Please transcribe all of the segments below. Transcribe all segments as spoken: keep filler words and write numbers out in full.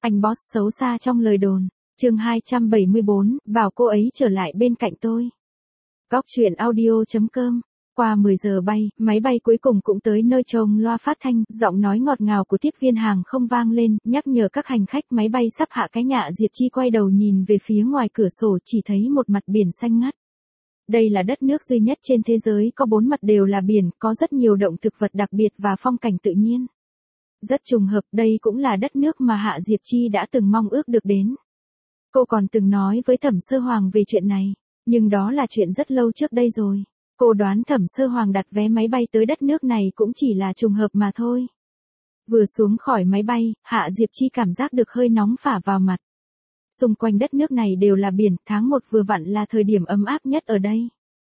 Anh boss xấu xa trong lời đồn. Chương hai trăm bảy mươi bốn, bảo cô ấy trở lại bên cạnh tôi. Góc truyện audio chấm com. Qua mười giờ bay, máy bay cuối cùng cũng tới nơi trông loa phát thanh, giọng nói ngọt ngào của tiếp viên hàng không vang lên, nhắc nhở các hành khách máy bay sắp hạ cánh. Hạ Diệp Chi quay đầu nhìn về phía ngoài cửa sổ, chỉ thấy một mặt biển xanh ngắt. Đây là đất nước duy nhất trên thế giới có bốn mặt đều là biển, có rất nhiều động thực vật đặc biệt và phong cảnh tự nhiên. Rất trùng hợp, đây cũng là đất nước mà Hạ Diệp Chi đã từng mong ước được đến. Cô còn từng nói với Thẩm Sơ Hoàng về chuyện này, nhưng đó là chuyện rất lâu trước đây rồi. Cô đoán Thẩm Sơ Hoàng đặt vé máy bay tới đất nước này cũng chỉ là trùng hợp mà thôi. Vừa xuống khỏi máy bay, Hạ Diệp Chi cảm giác được hơi nóng phả vào mặt. Xung quanh đất nước này đều là biển, tháng một vừa vặn là thời điểm ấm áp nhất ở đây.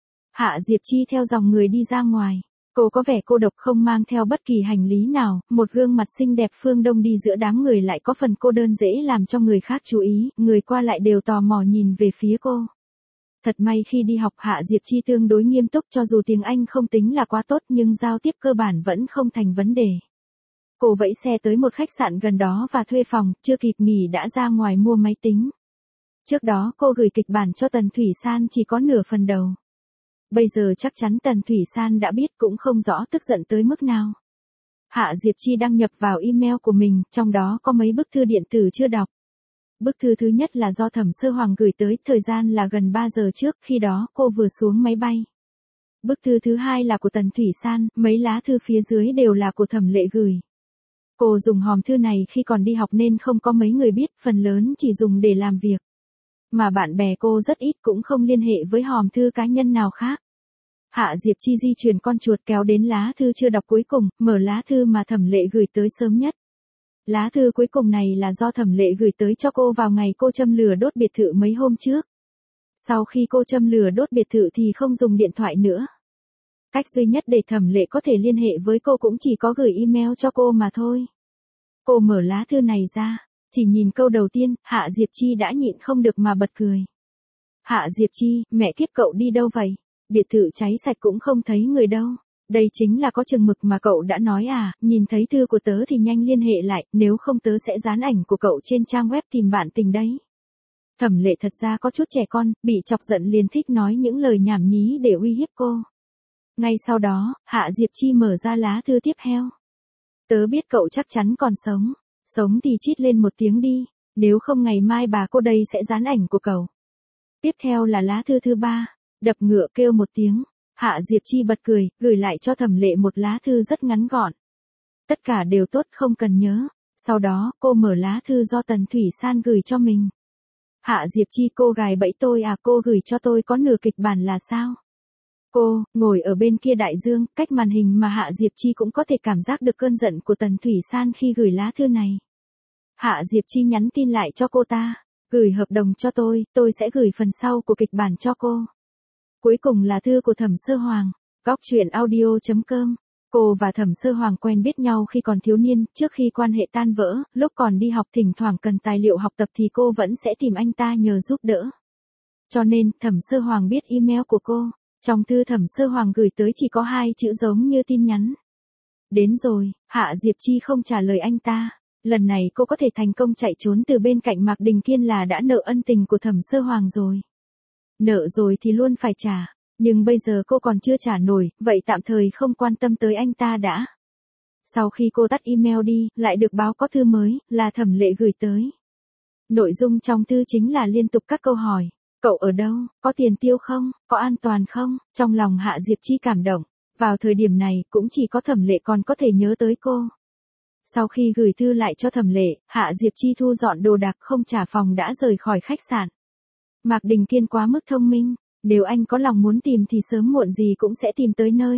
Hạ Diệp Chi theo dòng người đi ra ngoài. Cô có vẻ cô độc, không mang theo bất kỳ hành lý nào, một gương mặt xinh đẹp phương Đông đi giữa đám người lại có phần cô đơn dễ làm cho người khác chú ý, người qua lại đều tò mò nhìn về phía cô. Thật may khi đi học Hạ Diệp Chi tương đối nghiêm túc, cho dù tiếng Anh không tính là quá tốt nhưng giao tiếp cơ bản vẫn không thành vấn đề. Cô vẫy xe tới một khách sạn gần đó và thuê phòng, chưa kịp nghỉ đã ra ngoài mua máy tính. Trước đó cô gửi kịch bản cho Tần Thủy San chỉ có nửa phần đầu. Bây giờ chắc chắn Tần Thủy San đã biết, cũng không rõ tức giận tới mức nào. Hạ Diệp Chi đăng nhập vào email của mình, trong đó có mấy bức thư điện tử chưa đọc. Bức thư thứ nhất là do Thẩm Sơ Hoàng gửi tới, thời gian là gần ba giờ trước, khi đó cô vừa xuống máy bay. Bức thư thứ hai là của Tần Thủy San, mấy lá thư phía dưới đều là của Thẩm Lệ gửi. Cô dùng hòm thư này khi còn đi học nên không có mấy người biết, phần lớn chỉ dùng để làm việc. Mà bạn bè cô rất ít, cũng không liên hệ với hòm thư cá nhân nào khác. Hạ Diệp Chi di chuyển con chuột kéo đến lá thư chưa đọc cuối cùng, mở lá thư mà Thẩm Lệ gửi tới sớm nhất. Lá thư cuối cùng này là do Thẩm Lệ gửi tới cho cô vào ngày cô châm lửa đốt biệt thự mấy hôm trước. Sau khi cô châm lửa đốt biệt thự thì không dùng điện thoại nữa. Cách duy nhất để Thẩm Lệ có thể liên hệ với cô cũng chỉ có gửi email cho cô mà thôi. Cô mở lá thư này ra, chỉ nhìn câu đầu tiên, Hạ Diệp Chi đã nhịn không được mà bật cười. Hạ Diệp Chi, mẹ kiếp cậu đi đâu vậy? Biệt thự cháy sạch cũng không thấy người đâu. Đây chính là có chừng mực mà cậu đã nói à, nhìn thấy thư của tớ thì nhanh liên hệ lại, nếu không tớ sẽ dán ảnh của cậu trên trang web tìm bạn tình đấy. Thẩm Lệ thật ra có chút trẻ con, bị chọc giận liền thích nói những lời nhảm nhí để uy hiếp cô. Ngay sau đó, Hạ Diệp Chi mở ra lá thư tiếp theo. Tớ biết cậu chắc chắn còn sống, sống thì chít lên một tiếng đi, nếu không ngày mai bà cô đây sẽ dán ảnh của cậu. Tiếp theo là lá thư thứ ba, đập ngựa kêu một tiếng. Hạ Diệp Chi bật cười, gửi lại cho Thẩm Lệ một lá thư rất ngắn gọn. Tất cả đều tốt, không cần nhớ. Sau đó, cô mở lá thư do Tần Thủy San gửi cho mình. Hạ Diệp Chi, cô gài bẫy tôi à, cô gửi cho tôi có nửa kịch bản là sao? Cô, ngồi ở bên kia đại dương, cách màn hình mà Hạ Diệp Chi cũng có thể cảm giác được cơn giận của Tần Thủy San khi gửi lá thư này. Hạ Diệp Chi nhắn tin lại cho cô ta, gửi hợp đồng cho tôi, tôi sẽ gửi phần sau của kịch bản cho cô. Cuối cùng là thư của Thẩm Sơ Hoàng. Góc truyện audio chấm com. Cô và Thẩm Sơ Hoàng quen biết nhau khi còn thiếu niên, trước khi quan hệ tan vỡ, lúc còn đi học thỉnh thoảng cần tài liệu học tập thì cô vẫn sẽ tìm anh ta nhờ giúp đỡ. Cho nên, Thẩm Sơ Hoàng biết email của cô. Trong thư Thẩm Sơ Hoàng gửi tới chỉ có hai chữ giống như tin nhắn. Đến rồi, Hạ Diệp Chi không trả lời anh ta. Lần này cô có thể thành công chạy trốn từ bên cạnh Mạc Đình Kiên là đã nợ ân tình của Thẩm Sơ Hoàng rồi. Nợ rồi thì luôn phải trả, nhưng bây giờ cô còn chưa trả nổi, vậy tạm thời không quan tâm tới anh ta đã. Sau khi cô tắt email đi, lại được báo có thư mới, là Thẩm Lệ gửi tới. Nội dung trong thư chính là liên tục các câu hỏi. Cậu ở đâu? Có tiền tiêu không? Có an toàn không? Trong lòng Hạ Diệp Chi cảm động. Vào thời điểm này, cũng chỉ có Thẩm Lệ còn có thể nhớ tới cô. Sau khi gửi thư lại cho Thẩm Lệ, Hạ Diệp Chi thu dọn đồ đạc không trả phòng đã rời khỏi khách sạn. Mạc Đình Kiên quá mức thông minh, nếu anh có lòng muốn tìm thì sớm muộn gì cũng sẽ tìm tới nơi.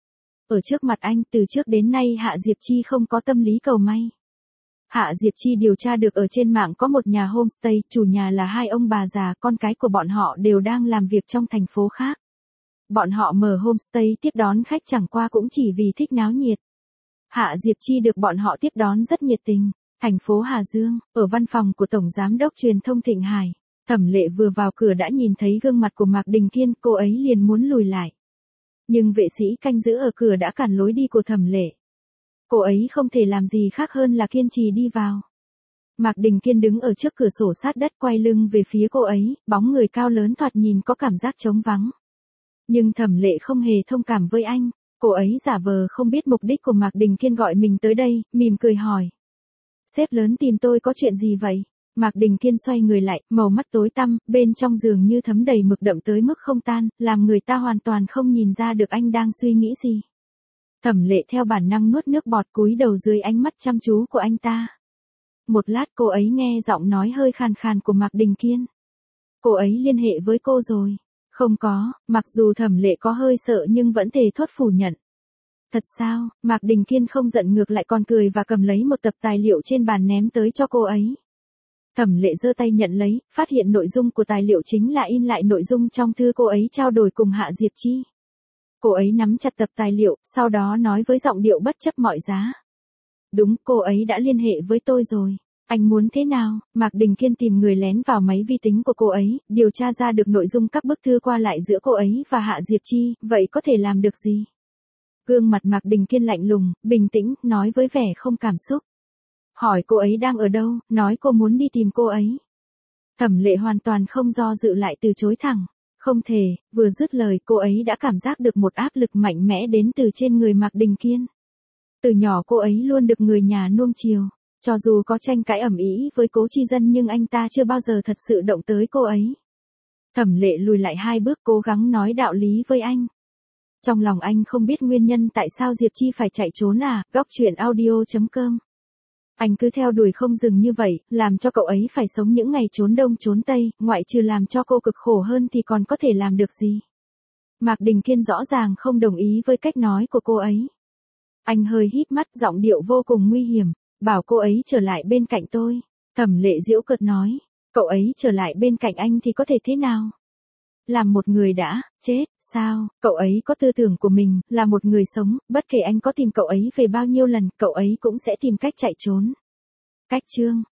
Ở trước mặt anh, từ trước đến nay Hạ Diệp Chi không có tâm lý cầu may. Hạ Diệp Chi điều tra được ở trên mạng có một nhà homestay, chủ nhà là hai ông bà già, con cái của bọn họ đều đang làm việc trong thành phố khác. Bọn họ mở homestay tiếp đón khách chẳng qua cũng chỉ vì thích náo nhiệt. Hạ Diệp Chi được bọn họ tiếp đón rất nhiệt tình. Thành phố Hà Dương, ở văn phòng của Tổng Giám đốc Truyền thông Thịnh Hải. Thẩm Lệ vừa vào cửa đã nhìn thấy gương mặt của Mạc Đình Kiên, cô ấy liền muốn lùi lại. Nhưng vệ sĩ canh giữ ở cửa đã cản lối đi của Thẩm Lệ. Cô ấy không thể làm gì khác hơn là kiên trì đi vào. Mạc Đình Kiên đứng ở trước cửa sổ sát đất quay lưng về phía cô ấy, bóng người cao lớn thoạt nhìn có cảm giác trống vắng. Nhưng Thẩm Lệ không hề thông cảm với anh, cô ấy giả vờ không biết mục đích của Mạc Đình Kiên gọi mình tới đây, mỉm cười hỏi. Sếp lớn tìm tôi có chuyện gì vậy? Mạc Đình Kiên xoay người lại, màu mắt tối tăm, bên trong giường như thấm đầy mực đậm tới mức không tan, làm người ta hoàn toàn không nhìn ra được anh đang suy nghĩ gì. Thẩm Lệ theo bản năng nuốt nước bọt cúi đầu dưới ánh mắt chăm chú của anh ta. Một lát cô ấy nghe giọng nói hơi khàn khàn của Mạc Đình Kiên. Cô ấy liên hệ với cô rồi. Không có, mặc dù Thẩm Lệ có hơi sợ nhưng vẫn thề thốt phủ nhận. Thật sao? Mạc Đình Kiên không giận ngược lại còn cười và cầm lấy một tập tài liệu trên bàn ném tới cho cô ấy. Thẩm Lệ giơ tay nhận lấy, phát hiện nội dung của tài liệu chính là in lại nội dung trong thư cô ấy trao đổi cùng Hạ Diệp Chi. Cô ấy nắm chặt tập tài liệu, sau đó nói với giọng điệu bất chấp mọi giá. Đúng, cô ấy đã liên hệ với tôi rồi. Anh muốn thế nào? Mạc Đình Kiên tìm người lén vào máy vi tính của cô ấy, điều tra ra được nội dung các bức thư qua lại giữa cô ấy và Hạ Diệp Chi, vậy có thể làm được gì? Gương mặt Mạc Đình Kiên lạnh lùng, bình tĩnh, nói với vẻ không cảm xúc. Hỏi cô ấy đang ở đâu, nói cô muốn đi tìm cô ấy. Thẩm Lệ hoàn toàn không do dự lại từ chối thẳng. Không thể, vừa dứt lời cô ấy đã cảm giác được một áp lực mạnh mẽ đến từ trên người Mạc Đình Kiên. Từ nhỏ cô ấy luôn được người nhà nuông chiều, cho dù có tranh cãi ầm ĩ với Cố Chi Dân nhưng anh ta chưa bao giờ thật sự động tới cô ấy. Thẩm Lệ lùi lại hai bước cố gắng nói đạo lý với anh. Trong lòng anh không biết nguyên nhân tại sao Diệp Chi phải chạy trốn à, góc truyện audio chấm com. Anh cứ theo đuổi không dừng như vậy, làm cho cậu ấy phải sống những ngày trốn đông trốn tây, ngoại trừ làm cho cô cực khổ hơn thì còn có thể làm được gì. Mạc Đình Kiên rõ ràng không đồng ý với cách nói của cô ấy. Anh hơi híp mắt, giọng điệu vô cùng nguy hiểm, bảo cô ấy trở lại bên cạnh tôi. Thẩm Lệ giễu cợt nói, cậu ấy trở lại bên cạnh anh thì có thể thế nào? Làm một người đã, chết, sao? Cậu ấy có tư tưởng của mình, là một người sống, bất kể anh có tìm cậu ấy về bao nhiêu lần, cậu ấy cũng sẽ tìm cách chạy trốn. Cách chương